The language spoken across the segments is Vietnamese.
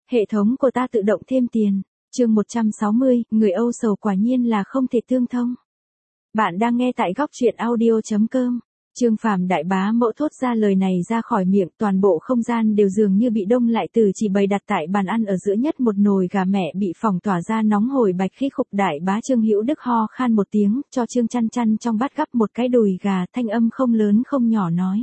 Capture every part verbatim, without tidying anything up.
Hệ thống của ta tự động thêm tiền. Chương một trăm sáu mươi, người âu sầu quả nhiên là không thể tương thông. Bạn đang nghe tại góc truyện audio chấm com. Trương Phàm đại bá mẫu thốt ra lời này ra khỏi miệng, toàn bộ không gian đều dường như bị đông lại, từ chỉ bày đặt tại bàn ăn ở giữa nhất một nồi gà mẹ bị phỏng tỏa ra nóng hổi bạch khí khục. Đại bá Trương Hữu Đức ho khan một tiếng, cho Trương Chăn Chăn trong bát gắp một cái đùi gà, thanh âm không lớn không nhỏ nói: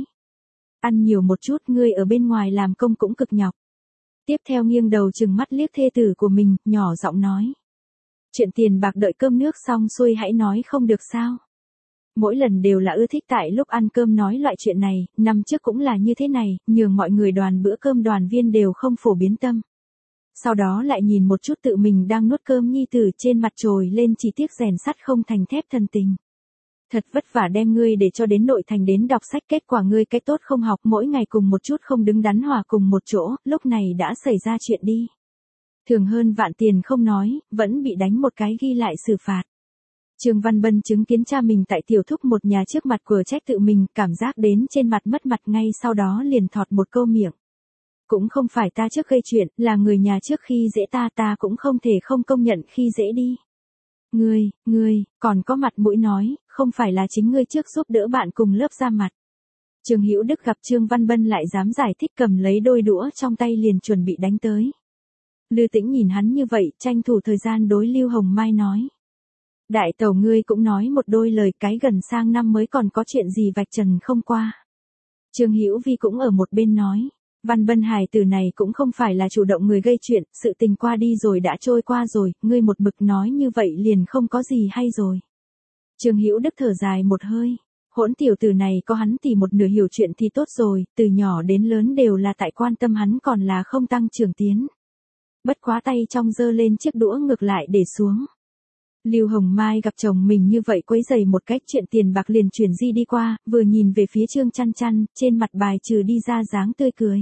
ăn nhiều một chút, ngươi ở bên ngoài làm công cũng cực nhọc. Tiếp theo nghiêng đầu trừng mắt liếc thê tử của mình, nhỏ giọng nói: chuyện tiền bạc đợi cơm nước xong xuôi hãy nói không được sao? Mỗi lần đều là ưa thích tại lúc ăn cơm nói loại chuyện này, năm trước cũng là như thế này, nhường mọi người đoàn bữa cơm đoàn viên đều không phổ biến tâm. Sau đó lại nhìn một chút tự mình đang nuốt cơm nhi tử, trên mặt trồi lên chỉ tiếc rèn sắt không thành thép thân tình. Thật vất vả đem ngươi để cho đến nội thành đến đọc sách, kết quả ngươi cái tốt không học, mỗi ngày cùng một chút không đứng đắn hòa cùng một chỗ, lúc này đã xảy ra chuyện đi. Thường hơn vạn tiền không nói, vẫn bị đánh một cái ghi lại xử phạt. Trương Văn Bân chứng kiến cha mình tại tiểu thúc một nhà trước mặt của trách tự mình, cảm giác đến trên mặt mất mặt, ngay sau đó liền thọt một câu miệng: cũng không phải ta trước gây chuyện, là người nhà trước khi dễ ta, ta cũng không thể không công nhận khi dễ đi. Ngươi, ngươi, còn có mặt mũi nói, không phải là chính ngươi trước giúp đỡ bạn cùng lớp ra mặt. Trương Hữu Đức gặp Trương Văn Bân lại dám giải thích, cầm lấy đôi đũa trong tay liền chuẩn bị đánh tới. Lư Tĩnh nhìn hắn như vậy, tranh thủ thời gian đối Lưu Hồng Mai nói: đại tẩu ngươi cũng nói một đôi lời, cái gần sang năm mới còn có chuyện gì vạch trần không qua. Trương Hữu Vi cũng ở một bên nói: Văn Bân hài tử này cũng không phải là chủ động người gây chuyện, sự tình qua đi rồi đã trôi qua rồi, ngươi một mực nói như vậy liền không có gì hay rồi. Trương Hữu Đức thở dài một hơi: hỗn tiểu tử này có hắn thì một nửa hiểu chuyện thì tốt rồi, từ nhỏ đến lớn đều là tại quan tâm hắn, còn là không tăng trưởng tiến. Bất quá tay trong giơ lên chiếc đũa ngược lại để xuống. Lưu Hồng Mai gặp chồng mình như vậy quấy rầy một cách, chuyện tiền bạc liền chuyển di đi qua, vừa nhìn về phía Trương Chăn Chăn, trên mặt bài trừ đi ra dáng tươi cười.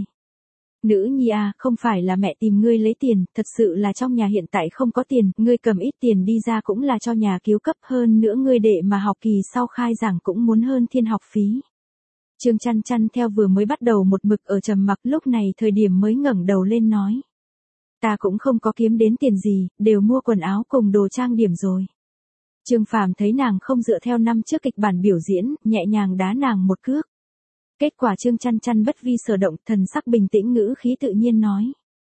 Nữ nhi à, không phải là mẹ tìm ngươi lấy tiền, thật sự là trong nhà hiện tại không có tiền, ngươi cầm ít tiền đi ra cũng là cho nhà cứu cấp, hơn nữa ngươi đệ mà học kỳ sau khai giảng cũng muốn hơn thiên học phí. Trương Chăn Chăn theo vừa mới bắt đầu một mực ở trầm mặc, lúc này thời điểm mới ngẩng đầu lên nói: ta cũng không có kiếm đến tiền gì, đều mua quần áo cùng đồ trang điểm rồi. Trương Phàm thấy nàng không dựa theo năm trước kịch bản biểu diễn, nhẹ nhàng đá nàng một cước. Kết quả Trương Chăn Chăn bất vi sở động, thần sắc bình tĩnh, ngữ khí tự nhiên nói: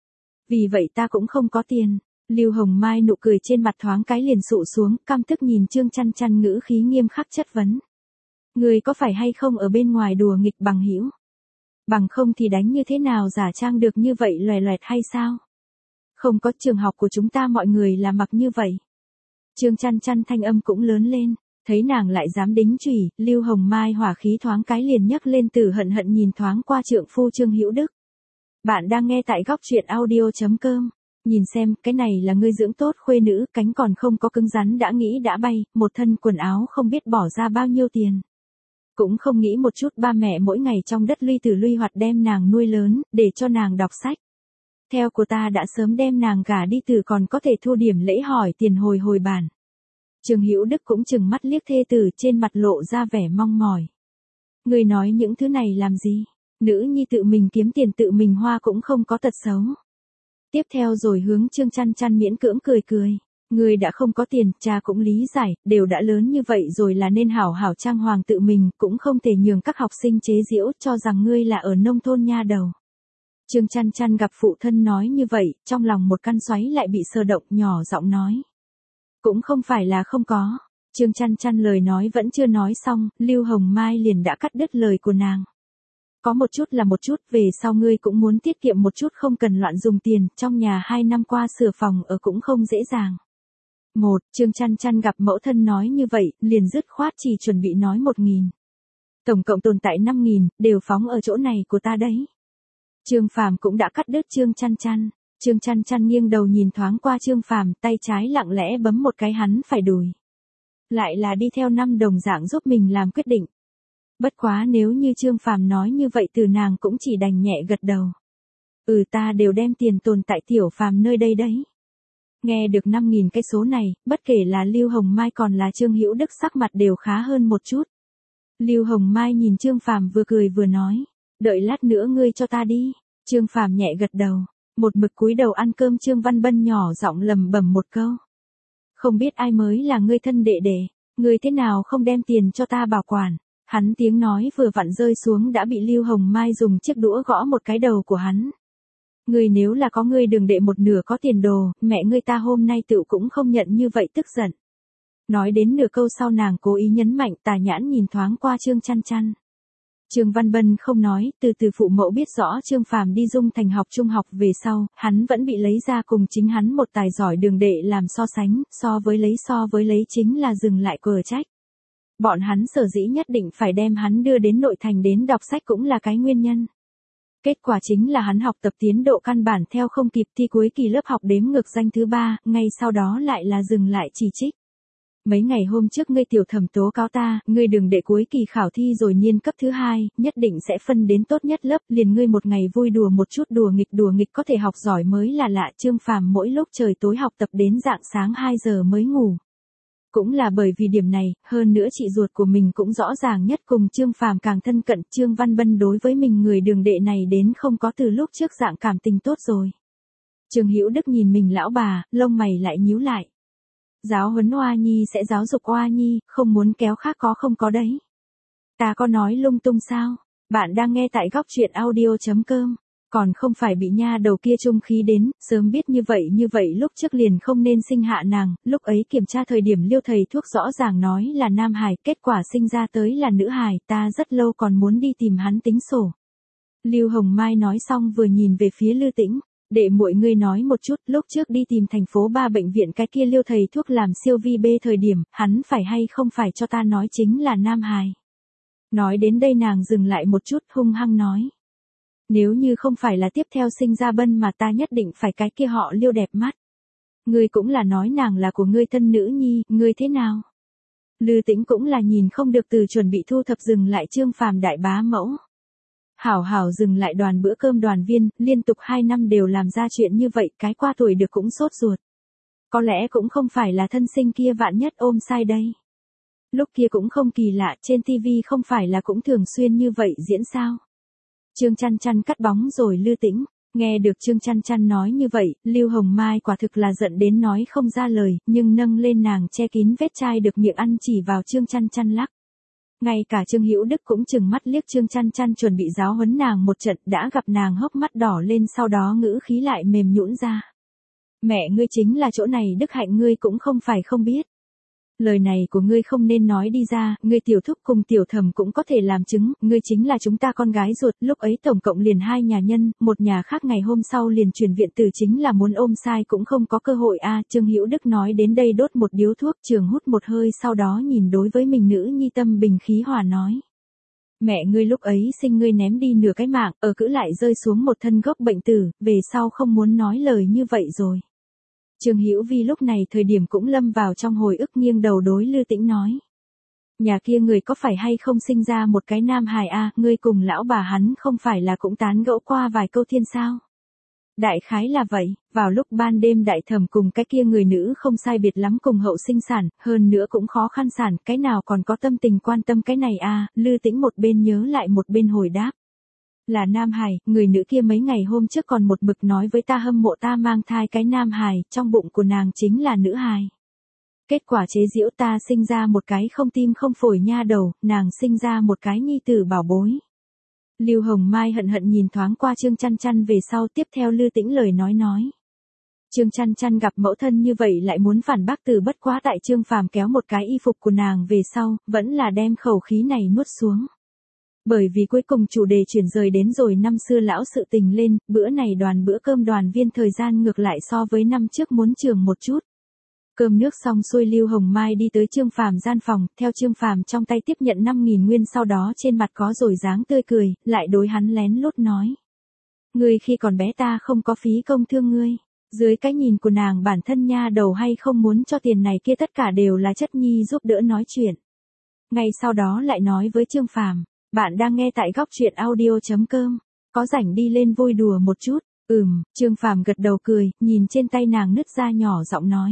vì vậy ta cũng không có tiền. Lưu Hồng Mai nụ cười trên mặt thoáng cái liền sụ xuống, căm tức nhìn Trương Chăn Chăn, ngữ khí nghiêm khắc chất vấn: người có phải hay không ở bên ngoài đùa nghịch bằng hữu? Bằng không thì đánh như thế nào giả trang được như vậy loè loẹt hay sao? Không có, trường học của chúng ta mọi người là mặc như vậy. Trương Chăn Chăn thanh âm cũng lớn lên, thấy nàng lại dám đính chửi, Lưu Hồng Mai hỏa khí thoáng cái liền nhấc lên, từ hận hận nhìn thoáng qua trượng phu Trương Hữu Đức. Bạn đang nghe tại góc truyện audio chấm com. Nhìn xem, cái này là ngươi dưỡng tốt khuê nữ, cánh còn không có cứng rắn đã nghĩ đã bay, một thân quần áo không biết bỏ ra bao nhiêu tiền. Cũng không nghĩ một chút ba mẹ mỗi ngày trong đất luy tử luy hoạt đem nàng nuôi lớn, để cho nàng đọc sách. Theo của ta đã sớm đem nàng gả đi, từ còn có thể thu điểm lễ hỏi tiền hồi hồi bản. Trương Hữu Đức cũng chừng mắt liếc thê tử, trên mặt lộ ra vẻ mong mỏi. Người nói những thứ này làm gì? Nữ nhi tự mình kiếm tiền tự mình hoa cũng không có tật xấu. Tiếp theo rồi hướng Trương Chăn Chăn miễn cưỡng cười cười. Người đã không có tiền, cha cũng lý giải, đều đã lớn như vậy rồi là nên hảo hảo trang hoàng tự mình, cũng không thể nhường các học sinh chế giễu cho rằng ngươi là ở nông thôn nha đầu. Trương Chăn Chăn gặp phụ thân nói như vậy, trong lòng một căn xoáy lại bị sờ động, nhỏ giọng nói: cũng không phải là không có. Trương Chăn Chăn lời nói vẫn chưa nói xong, Lưu Hồng Mai liền đã cắt đứt lời của nàng. Có một chút là một chút, về sau ngươi cũng muốn tiết kiệm một chút, không cần loạn dùng tiền, trong nhà hai năm qua sửa phòng ở cũng không dễ dàng. Một, Trương Chăn Chăn gặp mẫu thân nói như vậy, liền dứt khoát chỉ chuẩn bị nói một nghìn. Tổng cộng tồn tại năm nghìn, đều phóng ở chỗ này của ta đấy. Trương Phàm cũng đã cắt đứt Trương Chăn Chăn. Trương Chăn Chăn nghiêng đầu nhìn thoáng qua Trương Phàm, tay trái lặng lẽ bấm một cái hắn phải đùi. Lại là đi theo năm đồng dạng giúp mình làm quyết định. Bất quá nếu như Trương Phàm nói như vậy, từ nàng cũng chỉ đành nhẹ gật đầu. Ừ, ta đều đem tiền tồn tại tiểu Phàm nơi đây đấy. Nghe được năm nghìn cái số này, bất kể là Lưu Hồng Mai còn là Trương Hữu Đức sắc mặt đều khá hơn một chút. Lưu Hồng Mai nhìn Trương Phàm vừa cười vừa nói: đợi lát nữa ngươi cho ta đi. Trương Phàm nhẹ gật đầu. Một mực cúi đầu ăn cơm Trương Văn Bân nhỏ giọng lầm bầm một câu. Không biết ai mới là ngươi thân đệ đệ, ngươi thế nào không đem tiền cho ta bảo quản. Hắn tiếng nói vừa vặn rơi xuống đã bị Lưu Hồng Mai dùng chiếc đũa gõ một cái đầu của hắn. Ngươi nếu là có ngươi đường đệ một nửa có tiền đồ, mẹ ngươi ta hôm nay tự cũng không nhận như vậy tức giận. Nói đến nửa câu sau nàng cố ý nhấn mạnh, tà nhãn nhìn thoáng qua Trương Chăn Chăn. Trương Văn Bân không nói, từ từ phụ mẫu biết rõ Trương Phàm đi Dung Thành học trung học về sau, hắn vẫn bị lấy ra cùng chính hắn một tài giỏi đường đệ làm so sánh, so với lấy so với lấy chính là dừng lại cờ trách. Bọn hắn sở dĩ nhất định phải đem hắn đưa đến nội thành đến đọc sách cũng là cái nguyên nhân. Kết quả chính là hắn học tập tiến độ căn bản theo không kịp, thi cuối kỳ lớp học đếm ngược danh thứ ba, ngay sau đó lại là dừng lại chỉ trích. Mấy ngày hôm trước ngươi tiểu thẩm tố cáo ta, ngươi đừng để cuối kỳ khảo thi rồi niên cấp thứ hai, nhất định sẽ phân đến tốt nhất lớp, liền ngươi một ngày vui đùa một chút đùa nghịch đùa nghịch có thể học giỏi mới là lạ. Trương Phàm mỗi lúc trời tối học tập đến rạng sáng hai giờ mới ngủ. Cũng là bởi vì điểm này, hơn nữa chị ruột của mình cũng rõ ràng nhất cùng Trương Phàm càng thân cận. Trương Văn Bân đối với mình người đường đệ này đến không có từ lúc trước dạng cảm tình tốt rồi. Trương Hữu Đức nhìn mình lão bà, lông mày lại nhíu lại. Giáo huấn Oa Nhi sẽ giáo dục Oa Nhi, không muốn kéo khác có không có đấy. Ta có nói lung tung sao? Bạn đang nghe tại góc truyện audio chấm com. Còn không phải bị nha đầu kia trung khí đến, sớm biết như vậy như vậy lúc trước liền không nên sinh hạ nàng, lúc ấy kiểm tra thời điểm Liêu thầy thuốc rõ ràng nói là nam hài, kết quả sinh ra tới là nữ hài, ta rất lâu còn muốn đi tìm hắn tính sổ. Lưu Hồng Mai nói xong vừa nhìn về phía Lư Tĩnh, để muội ngươi nói một chút, lúc trước đi tìm thành phố ba bệnh viện cái kia Liêu thầy thuốc làm siêu vi bê thời điểm, hắn phải hay không phải cho ta nói chính là nam hài. Nói đến đây nàng dừng lại một chút hung hăng nói. Nếu như không phải là tiếp theo sinh ra Bân mà ta nhất định phải cái kia họ Liêu đẹp mắt. Ngươi cũng là nói nàng là của ngươi thân nữ nhi, ngươi thế nào? Lư Tĩnh cũng là nhìn không được từ chuẩn bị thu thập dừng lại Trương Phàm đại bá mẫu. Hảo hảo dừng lại đoàn bữa cơm đoàn viên, liên tục hai năm đều làm ra chuyện như vậy, cái qua tuổi được cũng sốt ruột. Có lẽ cũng không phải là thân sinh kia vạn nhất ôm sai đây. Lúc kia cũng không kỳ lạ, trên tivi không phải là cũng thường xuyên như vậy diễn sao? Trương Chăn Chăn cắt bóng rồi Lư Tĩnh, nghe được Trương Chăn Chăn nói như vậy, Lưu Hồng Mai quả thực là giận đến nói không ra lời, nhưng nâng lên nàng che kín vết chai được miệng ăn chỉ vào Trương Chăn Chăn lắc. Ngay cả Trương Hữu Đức cũng chừng mắt liếc Trương Chăn Chăn chuẩn bị giáo huấn nàng một trận, đã gặp nàng hốc mắt đỏ lên sau đó ngữ khí lại mềm nhũn ra. Mẹ ngươi chính là chỗ này đức hạnh ngươi cũng không phải không biết. Lời này của ngươi không nên nói đi ra, ngươi tiểu thúc cùng tiểu thẩm cũng có thể làm chứng, ngươi chính là chúng ta con gái ruột, lúc ấy tổng cộng liền hai nhà nhân, một nhà khác ngày hôm sau liền chuyển viện tử chính là muốn ôm sai cũng không có cơ hội a. Trương Hữu Đức nói đến đây đốt một điếu thuốc, trường hút một hơi sau đó nhìn đối với mình nữ nhi tâm bình khí hòa nói. Mẹ ngươi lúc ấy sinh ngươi ném đi nửa cái mạng, ở cữ lại rơi xuống một thân gốc bệnh tử, về sau không muốn nói lời như vậy rồi. Trương Hữu Vi lúc này thời điểm cũng lâm vào trong hồi ức nghiêng đầu đối Lư Tĩnh nói. Nhà kia người có phải hay không sinh ra một cái nam hài a, ngươi cùng lão bà hắn không phải là cũng tán gẫu qua vài câu thiên sao? Đại khái là vậy, vào lúc ban đêm đại thẩm cùng cái kia người nữ không sai biệt lắm cùng hậu sinh sản, hơn nữa cũng khó khăn sản, cái nào còn có tâm tình quan tâm cái này a. Lư Tĩnh một bên nhớ lại một bên hồi đáp. Là nam hài, người nữ kia mấy ngày hôm trước còn một mực nói với ta hâm mộ ta mang thai cái nam hài, trong bụng của nàng chính là nữ hài. Kết quả chế giễu ta sinh ra một cái không tim không phổi nha đầu, nàng sinh ra một cái nhi tử bảo bối. Lưu Hồng Mai hận hận nhìn thoáng qua Trương Chăn Chăn về sau tiếp theo Lư Tĩnh lời nói nói. Trương Chăn Chăn gặp mẫu thân như vậy lại muốn phản bác từ bất quá tại Trương Phàm kéo một cái y phục của nàng về sau, vẫn là đem khẩu khí này nuốt xuống. Bởi vì cuối cùng chủ đề chuyển rời đến rồi năm xưa lão sự tình lên, bữa này đoàn bữa cơm đoàn viên thời gian ngược lại so với năm trước muốn trường một chút. Cơm nước xong xuôi Lưu Hồng Mai đi tới Trương Phàm gian phòng, theo Trương Phàm trong tay tiếp nhận năm nghìn nguyên sau đó trên mặt có rồi dáng tươi cười, lại đối hắn lén lút nói. Ngươi khi còn bé ta không có phí công thương ngươi, dưới cái nhìn của nàng bản thân nha đầu hay không muốn cho tiền này kia tất cả đều là chất nhi giúp đỡ nói chuyện. Ngay sau đó lại nói với Trương Phàm. Bạn đang nghe tại góc truyện audio chấm com, có rảnh đi lên vui đùa một chút, ừm, Trương Phàm gật đầu cười, nhìn trên tay nàng nứt ra nhỏ giọng nói.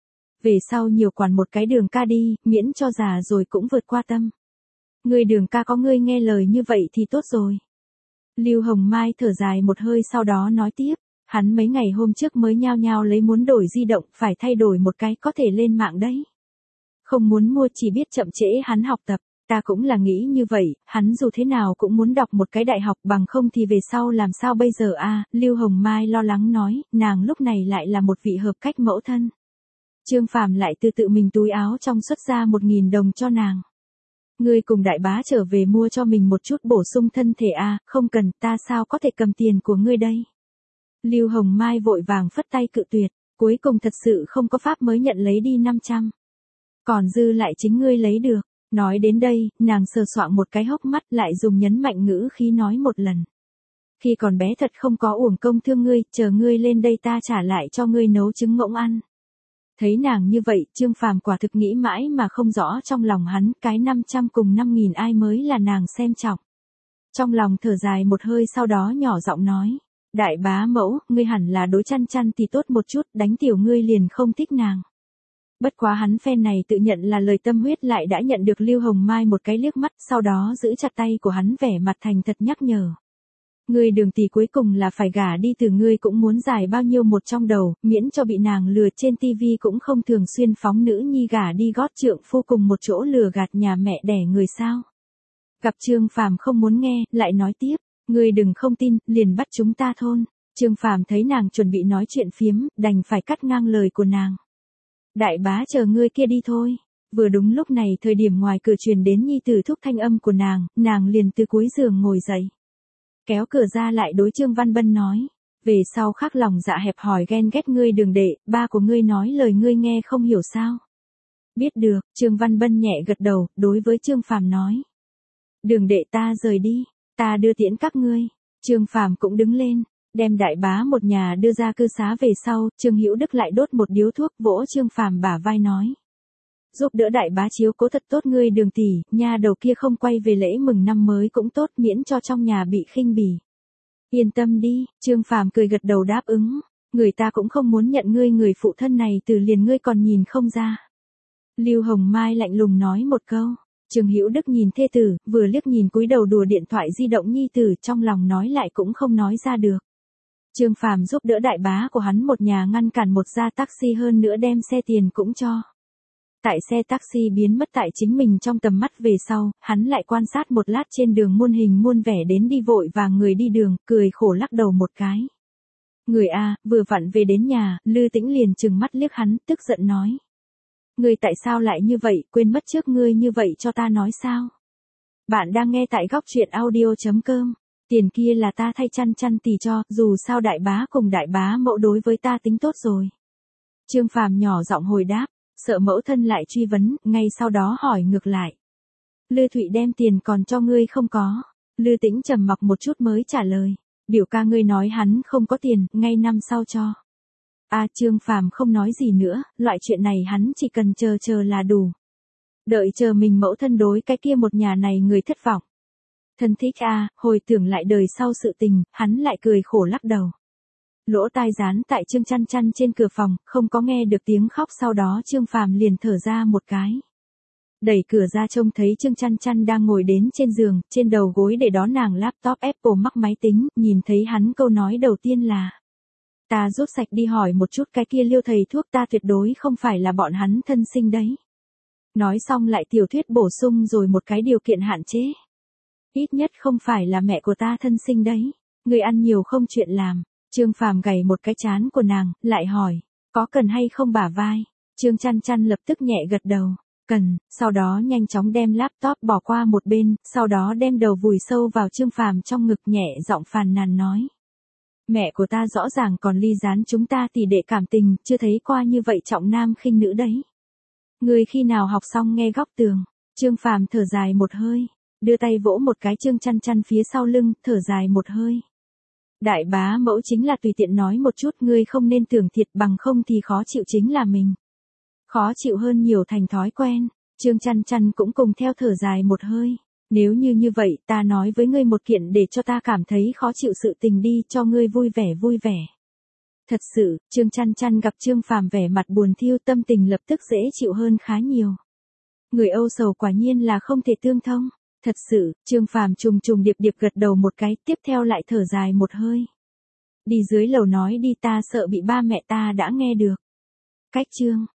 Về sau nhiều quản một cái Đường ca đi, miễn cho già rồi cũng vượt qua tâm. Người Đường ca có ngươi nghe lời như vậy thì tốt rồi. Lưu Hồng Mai thở dài một hơi sau đó nói tiếp, Hắn mấy ngày hôm trước mới nhao nhao lấy muốn đổi di động, phải thay đổi một cái có thể lên mạng đấy. Không muốn mua chỉ biết chậm trễ hắn học tập, ta cũng là nghĩ như vậy, hắn dù thế nào cũng muốn đọc một cái đại học bằng không thì về sau làm sao bây giờ a? Lưu Hồng Mai lo lắng nói, nàng lúc này lại là một vị hợp cách mẫu thân. Trương Phàm lại từ tự mình túi áo trong xuất ra một nghìn đồng cho nàng. Ngươi cùng đại bá trở về mua cho mình một chút bổ sung thân thể a, không cần, ta sao có thể cầm tiền của ngươi đây. Lưu Hồng Mai vội vàng phất tay cự tuyệt, cuối cùng thật sự không có pháp mới nhận lấy đi năm trăm. Còn dư lại chính ngươi lấy được. Nói đến đây, nàng sờ soạng một cái hốc mắt lại dùng nhấn mạnh ngữ khí nói một lần. Khi còn bé thật không có uổng công thương ngươi, chờ ngươi lên đây ta trả lại cho ngươi nấu trứng ngỗng ăn. Thấy nàng như vậy, Trương Phàm quả thực nghĩ mãi mà không rõ trong lòng hắn, cái năm trăm cùng năm nghìn ai mới là nàng xem trọng. Trong lòng thở dài một hơi sau đó nhỏ giọng nói, đại bá mẫu, ngươi hẳn là đối Chăn Chăn thì tốt một chút, đánh tiểu ngươi liền không thích nàng. Bất quá hắn phen này tự nhận là lời tâm huyết lại đã nhận được Lưu Hồng Mai một cái liếc mắt, sau đó giữ chặt tay của hắn vẻ mặt thành thật nhắc nhở. Ngươi Đường tỷ cuối cùng là phải gả đi, từ ngươi cũng muốn giải bao nhiêu một trong đầu, miễn cho bị nàng lừa, trên tivi cũng không thường xuyên phóng nữ nhi gả đi gót trượng phu cùng một chỗ lừa gạt nhà mẹ đẻ người sao. Gặp Trương Phàm không muốn nghe, lại nói tiếp, ngươi đừng không tin, liền bắt chúng ta thôn. Trương Phàm thấy nàng chuẩn bị nói chuyện phiếm, đành phải cắt ngang lời của nàng. Đại bá chờ ngươi kia đi thôi. Vừa đúng lúc này thời điểm ngoài cửa truyền đến nhi tử thúc thanh âm của nàng, nàng liền từ cuối giường ngồi dậy. Kéo cửa ra lại đối Trương Văn Bân nói. Về sau khắc lòng dạ hẹp hòi ghen ghét ngươi Đường đệ, ba của ngươi nói lời ngươi nghe không hiểu sao. Biết được, Trương Văn Bân nhẹ gật đầu, đối với Trương Phàm nói. Đường đệ ta rời đi, ta đưa tiễn các ngươi. Trương Phàm cũng đứng lên. Đem đại bá một nhà đưa ra cư xá về sau, Trương Hữu Đức lại đốt một điếu thuốc vỗ Trương Phàm bả vai nói. Giúp đỡ đại bá chiếu cố thật tốt ngươi Đường tỷ, nhà đầu kia không quay về lễ mừng năm mới cũng tốt miễn cho trong nhà bị khinh bỉ. Yên tâm đi, Trương Phàm cười gật đầu đáp ứng, người ta cũng không muốn nhận ngươi người phụ thân này từ liền ngươi còn nhìn không ra. Lưu Hồng Mai lạnh lùng nói một câu, Trương Hữu Đức nhìn thê tử, vừa liếc nhìn cúi đầu đùa điện thoại di động nhi tử trong lòng nói lại cũng không nói ra được. Trương Phàm giúp đỡ đại bá của hắn một nhà ngăn cản một gia taxi hơn nữa đem xe tiền cũng cho. Tại xe taxi biến mất tại chính mình trong tầm mắt về sau, hắn lại quan sát một lát trên đường muôn hình muôn vẻ đến đi vội vàng người đi đường, cười khổ lắc đầu một cái. Người A, vừa vặn về đến nhà, Lư Tĩnh liền trừng mắt liếc hắn, tức giận nói. Người tại sao lại như vậy, quên mất trước ngươi như vậy cho ta nói sao? Bạn đang nghe tại góc truyện audio chấm com. Tiền kia là ta thay Chăn Chăn tỷ cho, dù sao đại bá cùng đại bá mẫu đối với ta tính tốt rồi. Trương Phàm nhỏ giọng hồi đáp, sợ mẫu thân lại truy vấn, ngay sau đó hỏi ngược lại. Lư Thụy đem tiền còn cho ngươi không có? Lư Tĩnh trầm mặc một chút mới trả lời, biểu ca ngươi nói hắn không có tiền, ngay năm sau cho. A Trương Phàm không nói gì nữa, loại chuyện này hắn chỉ cần chờ chờ là đủ. Đợi chờ mình mẫu thân đối cái kia một nhà này người thất vọng. Thân thích a, hồi tưởng lại đời sau sự tình, hắn lại cười khổ lắc đầu. Lỗ tai dán tại Trương Chăn Chăn trên cửa phòng, không có nghe được tiếng khóc, sau đó Trương Phàm liền thở ra một cái. Đẩy cửa ra trông thấy Trương Chăn Chăn đang ngồi đến trên giường, trên đầu gối để đó nàng laptop Apple mắc máy tính, nhìn thấy hắn câu nói đầu tiên là. Ta rút sạch đi hỏi một chút cái kia Liêu thầy thuốc ta tuyệt đối không phải là bọn hắn thân sinh đấy. Nói xong lại tiểu thuyết bổ sung rồi một cái điều kiện hạn chế. Ít nhất không phải là mẹ của ta thân sinh đấy. Người ăn nhiều không chuyện làm. Trương Phàm gảy một cái chán của nàng, lại hỏi, có cần hay không bả vai? Trương Chăn Chăn lập tức nhẹ gật đầu, cần, sau đó nhanh chóng đem laptop bỏ qua một bên, sau đó đem đầu vùi sâu vào Trương Phàm trong ngực nhẹ giọng phàn nàn nói. Mẹ của ta rõ ràng còn ly gián chúng ta tỷ đệ cảm tình, chưa thấy qua như vậy trọng nam khinh nữ đấy. Người khi nào học xong nghe góc tường? Trương Phàm thở dài một hơi, đưa tay vỗ một cái Trương Chăn Chăn phía sau lưng, thở dài một hơi. Đại bá mẫu chính là tùy tiện nói một chút, ngươi không nên tưởng thiệt, bằng không thì khó chịu chính là mình. Khó chịu hơn nhiều thành thói quen. Trương Chăn Chăn cũng cùng theo thở dài một hơi. Nếu như như vậy, ta nói với ngươi một kiện để cho ta cảm thấy khó chịu sự tình đi, cho ngươi vui vẻ vui vẻ. Thật sự, Trương Chăn Chăn gặp Trương Phàm vẻ mặt buồn thiêu, tâm tình lập tức dễ chịu hơn khá nhiều. Người âu sầu quả nhiên là không thể tương thông. Thật sự, Trương Phàm trùng trùng điệp điệp gật đầu một cái, tiếp theo lại thở dài một hơi. Đi dưới lầu nói đi ta sợ bị ba mẹ ta đã nghe được. Cách chương